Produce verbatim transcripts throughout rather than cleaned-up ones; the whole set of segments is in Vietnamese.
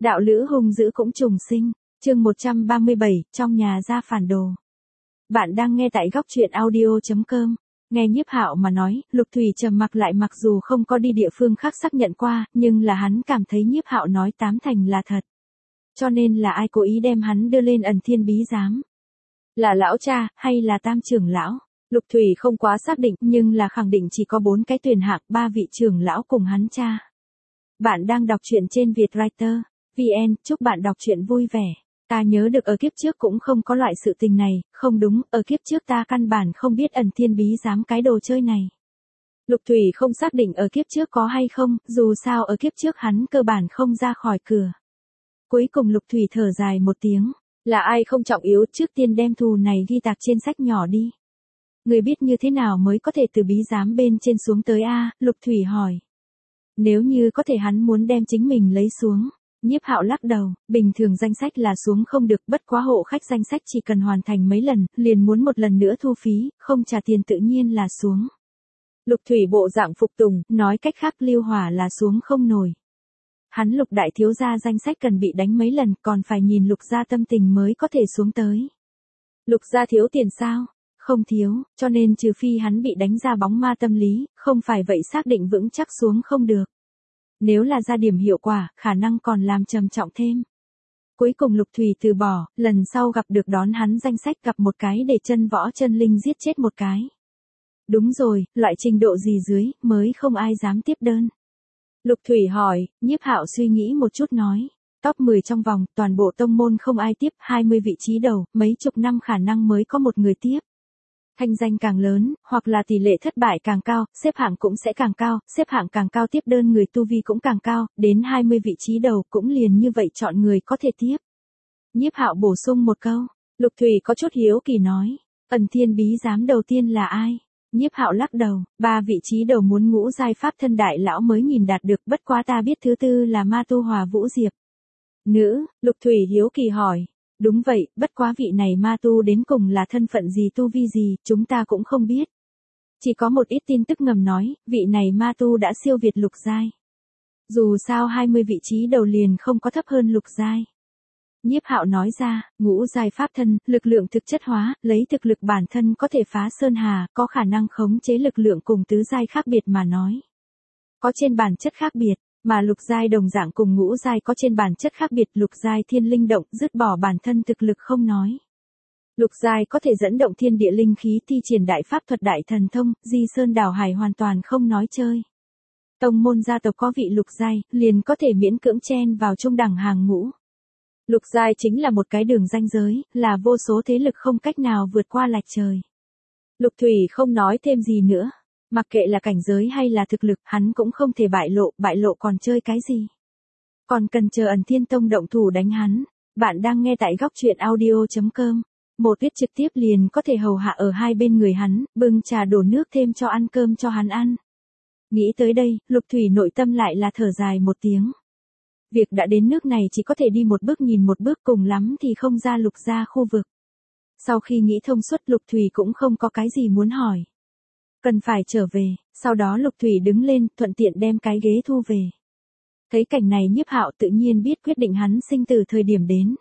Đạo lữ hung dữ cũng trùng sinh, chương một trăm ba mươi bảy, trong nhà ra phản đồ. Bạn đang nghe tại góc truyện audio chấm com. Nghe Nhiếp Hạo mà nói, Lục Thủy trầm mặc lại, mặc dù không có đi địa phương khác xác nhận qua, nhưng là hắn cảm thấy Nhiếp Hạo nói tám thành là thật. Cho nên là ai cố ý đem hắn đưa lên Ẩn Thiên Bí Giám? Là lão cha, hay là Tam trưởng lão? Lục Thủy không quá xác định, nhưng là khẳng định chỉ có bốn cái tuyển hạng, ba vị trưởng lão cùng hắn cha. Bạn đang đọc truyện trên Vietwriter chấm vn, chúc bạn đọc truyện vui vẻ. Ta nhớ được ở kiếp trước cũng không có loại sự tình này, không đúng, ở kiếp trước ta căn bản không biết Ẩn Thiên Bí Giám cái đồ chơi này. Lục Thủy không xác định ở kiếp trước có hay không, dù sao ở kiếp trước hắn cơ bản không ra khỏi cửa. Cuối cùng Lục Thủy thở dài một tiếng, là ai không trọng yếu, trước tiên đem thù này ghi tạc trên sách nhỏ đi. Người biết như thế nào mới có thể từ bí giám bên trên xuống tới a? Lục Thủy hỏi. Nếu như có thể hắn muốn đem chính mình lấy xuống. Nhiếp Hạo lắc đầu, bình thường danh sách là xuống không được, bất quá hộ khách danh sách chỉ cần hoàn thành mấy lần, liền muốn một lần nữa thu phí, không trả tiền tự nhiên là xuống. Lục Thủy bộ dạng phục tùng, nói cách khác Lưu Hỏa là xuống không nổi. Hắn Lục đại thiếu gia danh sách cần bị đánh mấy lần, còn phải nhìn Lục gia tâm tình mới có thể xuống tới. Lục gia thiếu tiền sao? Không thiếu, cho nên trừ phi hắn bị đánh ra bóng ma tâm lý, không phải vậy xác định vững chắc xuống không được. Nếu là ra điểm hiệu quả, khả năng còn làm trầm trọng thêm. Cuối cùng Lục Thủy từ bỏ, lần sau gặp được đón hắn danh sách gặp một cái để chân võ chân linh giết chết một cái. Đúng rồi, loại trình độ gì dưới, mới không ai dám tiếp đơn. Lục Thủy hỏi, Nhiếp Hạo suy nghĩ một chút nói. Top mười trong vòng, toàn bộ tông môn không ai tiếp, hai mươi vị trí đầu, mấy chục năm khả năng mới có một người tiếp. Thanh danh càng lớn, hoặc là tỷ lệ thất bại càng cao, xếp hạng cũng sẽ càng cao, xếp hạng càng cao tiếp đơn người tu vi cũng càng cao, đến hai mươi vị trí đầu cũng liền như vậy chọn người có thể tiếp. Nhiếp Hạo bổ sung một câu, Lục Thủy có chút hiếu kỳ nói, Ẩn Thiên Bí Giám đầu tiên là ai? Nhiếp Hạo lắc đầu, ba vị trí đầu muốn ngũ giai pháp thân đại lão mới nhìn đạt được, bất quá ta biết thứ tư là Ma Tu Hòa Vũ Diệp. Nữ, Lục Thủy hiếu kỳ hỏi. Đúng vậy, bất quá vị này ma tu đến cùng là thân phận gì, tu vi gì, chúng ta cũng không biết. Chỉ có một ít tin tức ngầm nói, vị này ma tu đã siêu việt lục giai. Dù sao hai mươi vị trí đầu liền không có thấp hơn lục giai. Nhiếp Hạo nói ra, ngũ giai pháp thân, lực lượng thực chất hóa, lấy thực lực bản thân có thể phá sơn hà, có khả năng khống chế lực lượng cùng tứ giai khác biệt mà nói. Có trên bản chất khác biệt. Mà lục giai đồng dạng cùng ngũ giai có trên bản chất khác biệt, lục giai thiên linh động, dứt bỏ bản thân thực lực không nói. Lục giai có thể dẫn động thiên địa linh khí, thi triển đại pháp thuật đại thần thông, di sơn đảo hải hoàn toàn không nói chơi. Tông môn gia tộc có vị lục giai, liền có thể miễn cưỡng chen vào trung đẳng hàng ngũ. Lục giai chính là một cái đường ranh giới, là vô số thế lực không cách nào vượt qua lạch trời. Lục Thủy không nói thêm gì nữa. Mặc kệ là cảnh giới hay là thực lực, hắn cũng không thể bại lộ, bại lộ còn chơi cái gì. Còn cần chờ Ẩn Thiên Tông động thủ đánh hắn. Bạn đang nghe tại góc truyện audio chấm com. Một viết trực tiếp liền có thể hầu hạ ở hai bên người hắn, bưng trà đổ nước thêm cho ăn cơm cho hắn ăn. Nghĩ tới đây, Lục Thủy nội tâm lại là thở dài một tiếng. Việc đã đến nước này chỉ có thể đi một bước nhìn một bước, cùng lắm thì không ra Lục gia khu vực. Sau khi nghĩ thông suốt, Lục Thủy cũng không có cái gì muốn hỏi. Cần phải trở về, sau đó Lục Thủy đứng lên, thuận tiện đem cái ghế thu về. Thấy cảnh này Nhiếp Hạo tự nhiên biết quyết định hắn sinh từ thời điểm đến.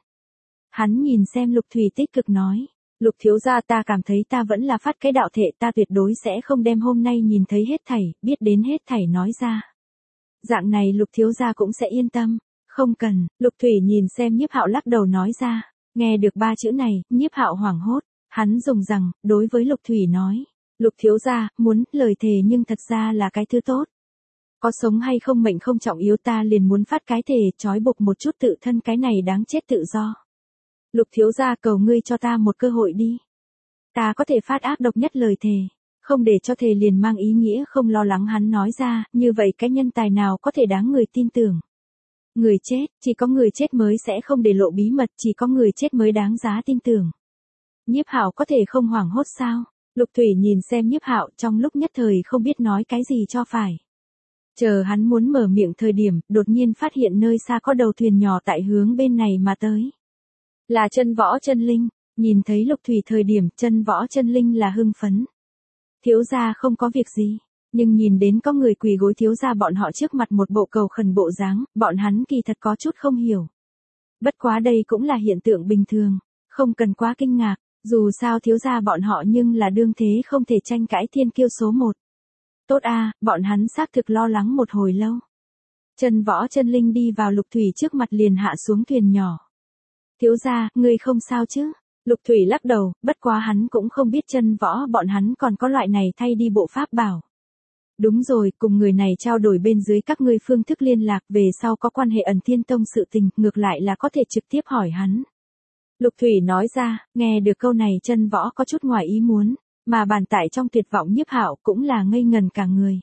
Hắn nhìn xem Lục Thủy tích cực nói, Lục thiếu gia, ta cảm thấy ta vẫn là phát cái đạo thể, ta tuyệt đối sẽ không đem hôm nay nhìn thấy hết thảy, biết đến hết thảy nói ra. Dạng này Lục thiếu gia cũng sẽ yên tâm. Không cần, Lục Thủy nhìn xem Nhiếp Hạo lắc đầu nói ra. Nghe được ba chữ này, Nhiếp Hạo hoảng hốt, hắn dùng rằng, đối với Lục Thủy nói. Lục thiếu gia, muốn, lời thề nhưng thật ra là cái thứ tốt. Có sống hay không mệnh không trọng yếu, ta liền muốn phát cái thề, trói buộc một chút tự thân cái này đáng chết tự do. Lục thiếu gia, cầu ngươi cho ta một cơ hội đi. Ta có thể phát ác độc nhất lời thề, không để cho thề liền mang ý nghĩa không lo lắng. Hắn nói ra, như vậy cái nhân tài nào có thể đáng người tin tưởng. Người chết, chỉ có người chết mới sẽ không để lộ bí mật, chỉ có người chết mới đáng giá tin tưởng. Nhiếp Hạo có thể không hoảng hốt sao? Lục Thủy nhìn xem Nhiếp Hạo, trong lúc nhất thời không biết nói cái gì cho phải. Chờ hắn muốn mở miệng thời điểm, đột nhiên phát hiện nơi xa có đầu thuyền nhỏ tại hướng bên này mà tới. Là Chân Võ Chân Linh, nhìn thấy Lục Thủy thời điểm Chân Võ Chân Linh là hưng phấn. Thiếu gia không có việc gì. Nhưng nhìn đến có người quỳ gối thiếu gia bọn họ trước mặt một bộ cầu khẩn bộ dáng, bọn hắn kỳ thật có chút không hiểu. Bất quá đây cũng là hiện tượng bình thường, không cần quá kinh ngạc, dù sao thiếu gia bọn họ nhưng là đương thế không thể tranh cãi thiên kiêu số một. Tốt a, bọn hắn xác thực lo lắng một hồi lâu. Chân Võ Chân Linh đi vào Lục Thủy trước mặt liền hạ xuống thuyền nhỏ. Thiếu gia, ngươi không sao chứ? Lục Thủy lắc đầu, bất quá hắn cũng không biết Chân Võ bọn hắn còn có loại này thay đi bộ pháp bảo. Đúng rồi, cùng người này trao đổi bên dưới các ngươi phương thức liên lạc, về sau có quan hệ Ẩn Thiên Tông sự tình, ngược lại là có thể trực tiếp hỏi hắn. Lục Thủy nói ra, nghe được câu này Chân Võ có chút ngoài ý muốn, mà bàn tại trong tuyệt vọng Nhiếp Hạo cũng là ngây ngần cả người.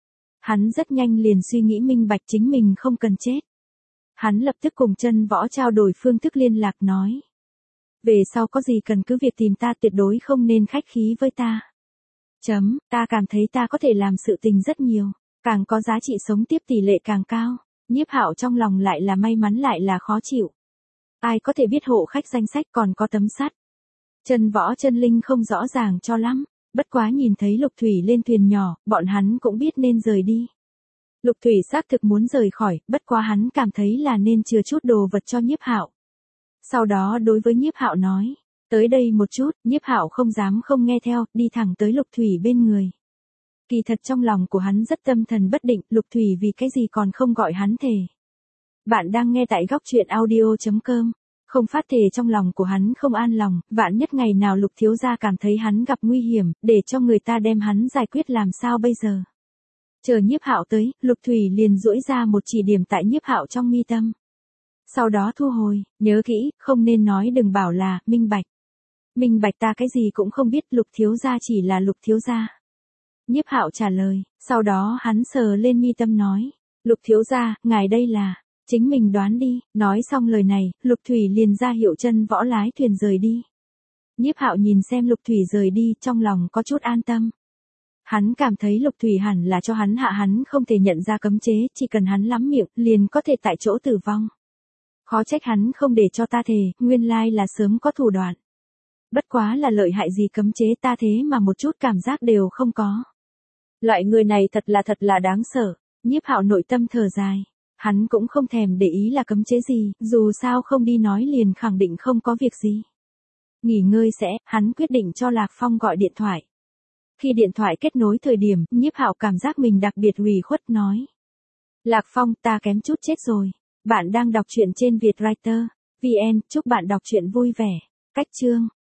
Hắn rất nhanh liền suy nghĩ minh bạch chính mình không cần chết. Hắn lập tức cùng Chân Võ trao đổi phương thức liên lạc nói. Về sau có gì cần cứ việc tìm ta, tuyệt đối không nên khách khí với ta. Chấm, ta cảm thấy ta có thể làm sự tình rất nhiều, càng có giá trị sống tiếp tỷ lệ càng cao. Nhiếp Hạo trong lòng lại là may mắn lại là khó chịu. Ai có thể biết hộ khách danh sách còn có tấm sắt. Chân Võ Chân Linh không rõ ràng cho lắm, bất quá nhìn thấy Lục Thủy lên thuyền nhỏ, bọn hắn cũng biết nên rời đi. Lục Thủy xác thực muốn rời khỏi, bất quá hắn cảm thấy là nên chừa chút đồ vật cho Nhiếp Hạo. Sau đó đối với Nhiếp Hạo nói, tới đây một chút. Nhiếp Hạo không dám không nghe theo, đi thẳng tới Lục Thủy bên người. Kỳ thật trong lòng của hắn rất tâm thần bất định, Lục Thủy vì cái gì còn không gọi hắn thề. Bạn đang nghe tại góc truyện audio chấm com. Không phát thề trong lòng của hắn không an lòng, vạn nhất ngày nào Lục thiếu gia cảm thấy hắn gặp nguy hiểm, để cho người ta đem hắn giải quyết làm sao bây giờ. Chờ Nhiếp Hạo tới, Lục Thủy liền duỗi ra một chỉ điểm tại Nhiếp Hạo trong mi tâm. Sau đó thu hồi, nhớ kỹ, không nên nói đừng bảo là, minh bạch. Minh bạch ta cái gì cũng không biết, Lục thiếu gia chỉ là Lục thiếu gia. Nhiếp Hạo trả lời, sau đó hắn sờ lên mi tâm nói, Lục thiếu gia, ngài đây là, chính mình đoán đi. Nói xong lời này, Lục Thủy liền ra hiệu Chân Võ lái thuyền rời đi. Nhiếp Hạo nhìn xem Lục Thủy rời đi, trong lòng có chút an tâm. Hắn cảm thấy Lục Thủy hẳn là cho hắn hạ hắn không thể nhận ra cấm chế, chỉ cần hắn lắm miệng, liền có thể tại chỗ tử vong. Khó trách hắn không để cho ta thề, nguyên lai là sớm có thủ đoạn. Bất quá là lợi hại gì cấm chế ta thế mà một chút cảm giác đều không có. Loại người này thật là thật là đáng sợ. Nhiếp Hạo nội tâm thở dài. Hắn cũng không thèm để ý là cấm chế gì, dù sao không đi nói liền khẳng định không có việc gì. Nghỉ ngơi sẽ, hắn quyết định cho Lạc Phong gọi điện thoại. Khi điện thoại kết nối thời điểm, Nhiếp Hạo cảm giác mình đặc biệt ủy khuất nói. Lạc Phong, ta kém chút chết rồi. Bạn đang đọc truyện trên Vietwriter. vê en, chúc bạn đọc truyện vui vẻ. Cách chương.